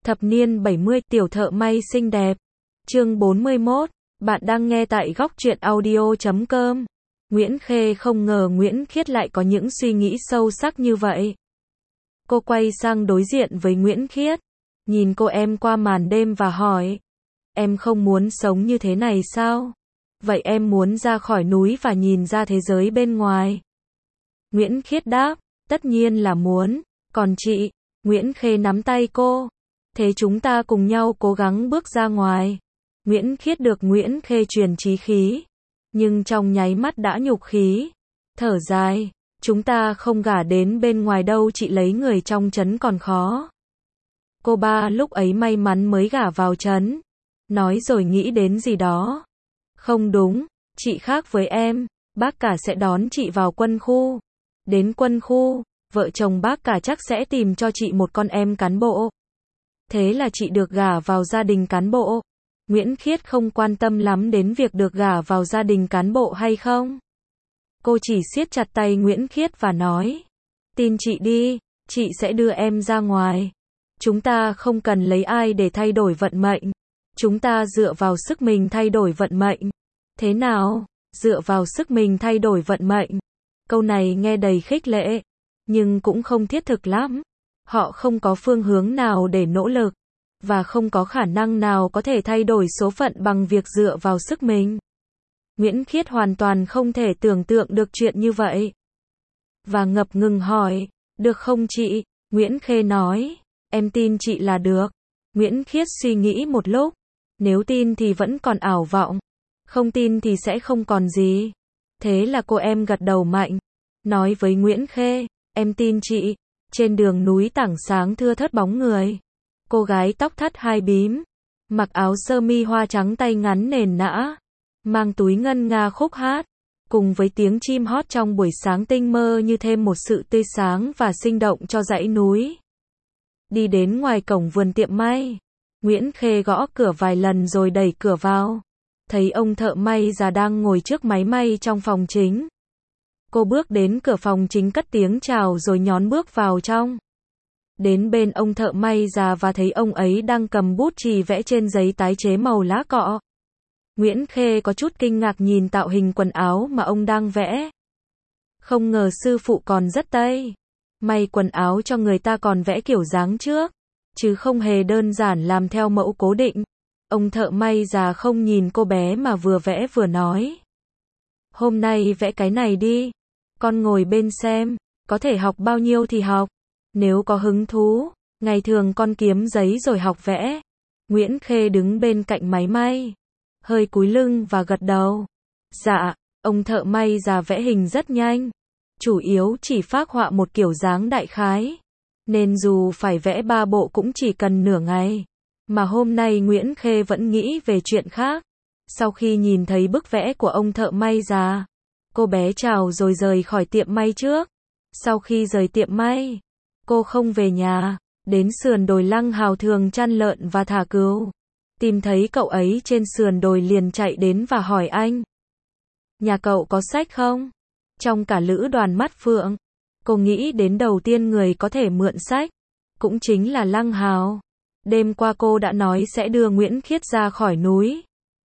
Thập niên 70, tiểu thợ may xinh đẹp. Chương 41. Bạn đang nghe tại góc truyện audio.com. Nguyễn Khê không ngờ Nguyễn Khiết lại có những suy nghĩ sâu sắc như vậy. Cô quay sang đối diện với Nguyễn Khiết, nhìn cô em qua màn đêm và hỏi: Em không muốn sống như thế này sao? Vậy em muốn ra khỏi núi và nhìn ra thế giới bên ngoài? Nguyễn Khiết đáp: Tất nhiên là muốn. Còn chị? Nguyễn Khê nắm tay cô. Thế chúng ta cùng nhau cố gắng bước ra ngoài. Nguyễn Khiết được Nguyễn Khê truyền chí khí, nhưng trong nháy mắt đã nhục khí. Thở dài: Chúng ta không gả đến bên ngoài đâu, chị lấy người trong trấn còn khó. Cô ba lúc ấy may mắn mới gả vào trấn. Nói rồi nghĩ đến gì đó. Không đúng, chị khác với em, bác cả sẽ đón chị vào quân khu. Đến quân khu, vợ chồng bác cả chắc sẽ tìm cho chị một con em cán bộ. Thế là chị được gả vào gia đình cán bộ. Nguyễn Khiết không quan tâm lắm đến việc được gả vào gia đình cán bộ hay không. Cô chỉ siết chặt tay Nguyễn Khiết và nói: Tin chị đi, chị sẽ đưa em ra ngoài. Chúng ta không cần lấy ai để thay đổi vận mệnh. Chúng ta dựa vào sức mình thay đổi vận mệnh. Thế nào? Dựa vào sức mình thay đổi vận mệnh. Câu này nghe đầy khích lệ, nhưng cũng không thiết thực lắm. Họ không có phương hướng nào để nỗ lực, và không có khả năng nào có thể thay đổi số phận bằng việc dựa vào sức mình. Nguyễn Khiết hoàn toàn không thể tưởng tượng được chuyện như vậy. Và ngập ngừng hỏi: Được không chị? Nguyễn Khê nói: Em tin chị là được. Nguyễn Khiết suy nghĩ một lúc. Nếu tin thì vẫn còn ảo vọng, không tin thì sẽ không còn gì. Thế là cô em gật đầu mạnh, nói với Nguyễn Khê: Em tin chị. Trên đường núi tảng sáng thưa thớt bóng người. Cô gái tóc thắt hai bím, mặc áo sơ mi hoa trắng tay ngắn nền nã, mang túi ngân nga khúc hát, cùng với tiếng chim hót trong buổi sáng tinh mơ như thêm một sự tươi sáng và sinh động cho dãy núi. Đi đến ngoài cổng vườn tiệm may, Nguyễn Khê gõ cửa vài lần rồi đẩy cửa vào. Thấy ông thợ may già đang ngồi trước máy may trong phòng chính. Cô bước đến cửa phòng chính cất tiếng chào rồi nhón bước vào trong. Đến bên ông thợ may già và thấy ông ấy đang cầm bút chì vẽ trên giấy tái chế màu lá cọ. Nguyễn Khê có chút kinh ngạc nhìn tạo hình quần áo mà ông đang vẽ. Không ngờ sư phụ còn rất Tây. May quần áo cho người ta còn vẽ kiểu dáng trước, chứ không hề đơn giản làm theo mẫu cố định. Ông thợ may già không nhìn cô bé mà vừa vẽ vừa nói: Hôm nay vẽ cái này đi. Con ngồi bên xem, có thể học bao nhiêu thì học. Nếu có hứng thú, ngày thường con kiếm giấy rồi học vẽ. Nguyễn Khê đứng bên cạnh máy may, hơi cúi lưng và gật đầu. Dạ. Ông thợ may già vẽ hình rất nhanh, chủ yếu chỉ phác họa một kiểu dáng đại khái, nên dù phải vẽ 3 bộ cũng chỉ cần nửa ngày. Mà hôm nay Nguyễn Khê vẫn nghĩ về chuyện khác. Sau khi nhìn thấy bức vẽ của ông thợ may già, cô bé chào rồi rời khỏi tiệm may trước. Sau khi rời tiệm may, cô không về nhà, đến sườn đồi Lăng Hào thường chăn lợn và thả cừu. Tìm thấy cậu ấy trên sườn đồi liền chạy đến và hỏi anh: Nhà cậu có sách không? Trong cả lữ đoàn Mắt Phượng, cô nghĩ đến đầu tiên người có thể mượn sách cũng chính là Lăng Hào. Đêm qua cô đã nói sẽ đưa Nguyễn Khiết ra khỏi núi.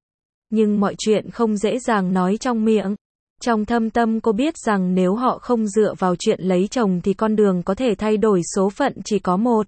Nhưng mọi chuyện không dễ dàng nói trong miệng. Trong thâm tâm cô biết rằng nếu họ không dựa vào chuyện lấy chồng thì con đường có thể thay đổi số phận chỉ có một.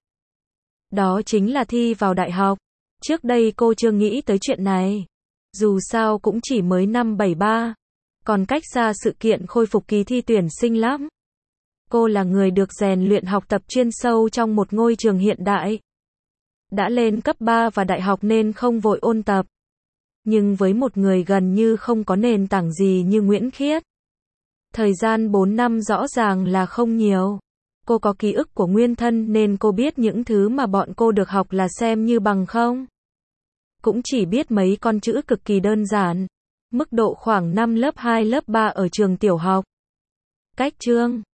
Đó chính là thi vào đại học. Trước đây cô chưa nghĩ tới chuyện này. Dù sao cũng chỉ mới năm 73. Còn cách xa sự kiện khôi phục kỳ thi tuyển sinh lắm. Cô là người được rèn luyện học tập chuyên sâu trong một ngôi trường hiện đại. Đã lên cấp 3 và đại học nên không vội ôn tập. Nhưng với một người gần như không có nền tảng gì như Nguyễn Khiết, thời gian 4 năm rõ ràng là không nhiều. Cô có ký ức của nguyên thân nên cô biết những thứ mà bọn cô được học là xem như bằng không. Cũng chỉ biết mấy con chữ cực kỳ đơn giản, mức độ khoảng năm lớp 2 lớp 3 ở trường tiểu học. Cách chương